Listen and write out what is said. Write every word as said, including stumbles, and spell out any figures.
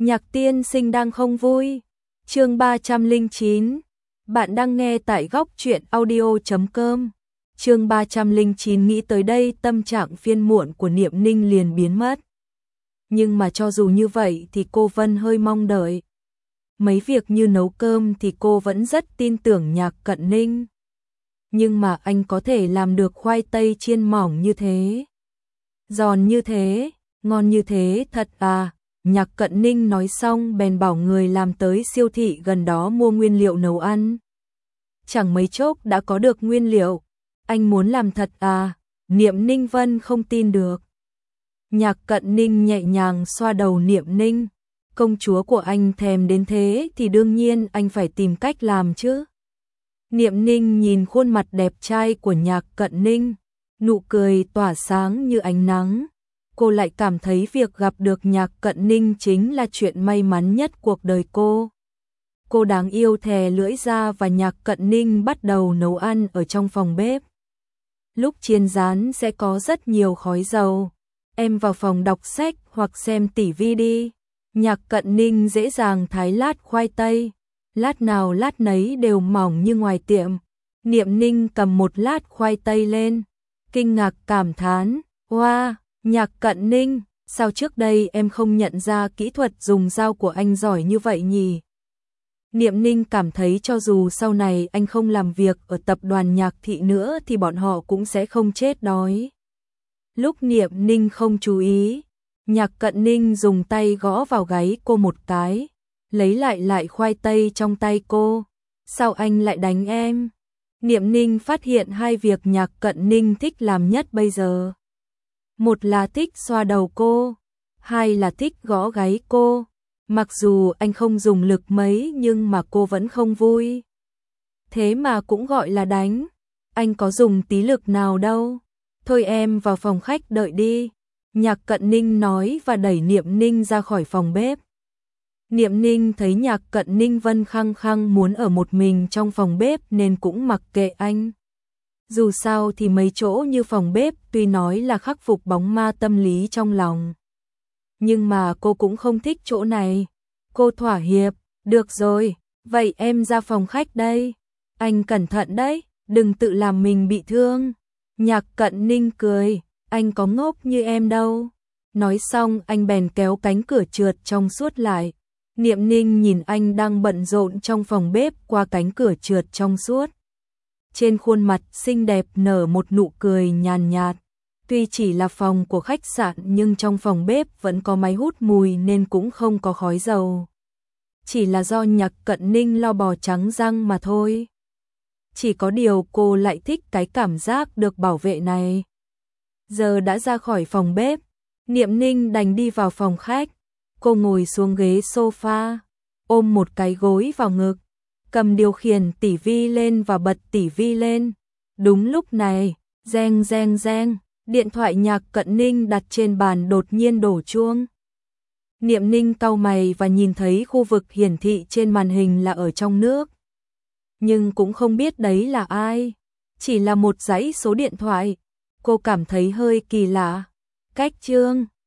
Nhạc tiên sinh đang không vui. Chương ba trăm lẻ chín. Bạn đang nghe tại góc truyện audio chấm com. Chương ba trăm lẻ chín, nghĩ tới đây tâm trạng phiền muộn của Niệm Ninh liền biến mất. Nhưng mà cho dù như vậy thì cô Vân hơi mong đợi. Mấy việc như nấu cơm thì cô vẫn rất tin tưởng Nhạc Cận Ninh. Nhưng mà anh có thể làm được khoai tây chiên mỏng như thế, giòn như thế, ngon như thế thật à? Nhạc Cận Ninh nói xong bèn bảo người làm tới siêu thị gần đó mua nguyên liệu nấu ăn. Chẳng mấy chốc đã có được nguyên liệu. Anh muốn làm thật à? Niệm Ninh Vân không tin được. Nhạc Cận Ninh nhẹ nhàng xoa đầu Niệm Ninh. Công chúa của anh thèm đến thế thì đương nhiên anh phải tìm cách làm chứ. Niệm Ninh nhìn khuôn mặt đẹp trai của Nhạc Cận Ninh, nụ cười tỏa sáng như ánh nắng. Cô lại cảm thấy việc gặp được Nhạc Cận Ninh chính là chuyện may mắn nhất cuộc đời cô. Cô đáng yêu thè lưỡi ra và Nhạc Cận Ninh bắt đầu nấu ăn ở trong phòng bếp. Lúc chiên rán sẽ có rất nhiều khói dầu. Em vào phòng đọc sách hoặc xem tivi đi. Nhạc Cận Ninh dễ dàng thái lát khoai tây. Lát nào lát nấy đều mỏng như ngoài tiệm. Niệm Ninh cầm một lát khoai tây lên, kinh ngạc cảm thán, "Wow, Nhạc Cận Ninh, sao trước đây em không nhận ra kỹ thuật dùng dao của anh giỏi như vậy nhỉ?" Niệm Ninh cảm thấy cho dù sau này anh không làm việc ở tập đoàn Nhạc Thị nữa thì bọn họ cũng sẽ không chết đói. Lúc Niệm Ninh không chú ý, Nhạc Cận Ninh dùng tay gõ vào gáy cô một cái, lấy lại lại khoai tây trong tay cô. "Sao anh lại đánh em?" Niệm Ninh phát hiện hai việc Nhạc Cận Ninh thích làm nhất bây giờ. Một là thích xoa đầu cô, hai là thích gõ gáy cô. Mặc dù anh không dùng lực mấy nhưng mà cô vẫn không vui. "Thế mà cũng gọi là đánh, anh có dùng tí lực nào đâu. Thôi em vào phòng khách đợi đi." Nhạc Cận Ninh nói và đẩy Niệm Ninh ra khỏi phòng bếp. Niệm Ninh thấy Nhạc Cận Ninh Vân khăng khăng muốn ở một mình trong phòng bếp nên cũng mặc kệ anh. Dù sao thì mấy chỗ như phòng bếp tuy nói là khắc phục bóng ma tâm lý trong lòng, nhưng mà cô cũng không thích chỗ này. Cô thỏa hiệp, "Được rồi, vậy em ra phòng khách đây. Anh cẩn thận đấy, đừng tự làm mình bị thương." Nhạc Cận Ninh cười, "Anh có ngốc như em đâu." Nói xong anh bèn kéo cánh cửa trượt trong suốt lại. Niệm Ninh nhìn anh đang bận rộn trong phòng bếp qua cánh cửa trượt trong suốt. Trên khuôn mặt xinh đẹp nở một nụ cười nhàn nhạt. Tuy chỉ là phòng của khách sạn nhưng trong phòng bếp vẫn có máy hút mùi nên cũng không có khói dầu. Chỉ là do Nhạc Cận Ninh lo bò trắng răng mà thôi. Chỉ có điều cô lại thích cái cảm giác được bảo vệ này. Giờ đã ra khỏi phòng bếp, Niệm Ninh đành đi vào phòng khách. Cô ngồi xuống ghế sofa, ôm một cái gối vào ngực, cầm điều khiển tivi lên và bật tivi lên. Đúng lúc này, reng reng reng, điện thoại Nhạc Cận Ninh đặt trên bàn đột nhiên đổ chuông. Niệm Ninh cau mày và nhìn thấy khu vực hiển thị trên màn hình là ở trong nước. Nhưng cũng không biết đấy là ai, chỉ là một dãy số điện thoại. Cô cảm thấy hơi kỳ lạ. Cách chương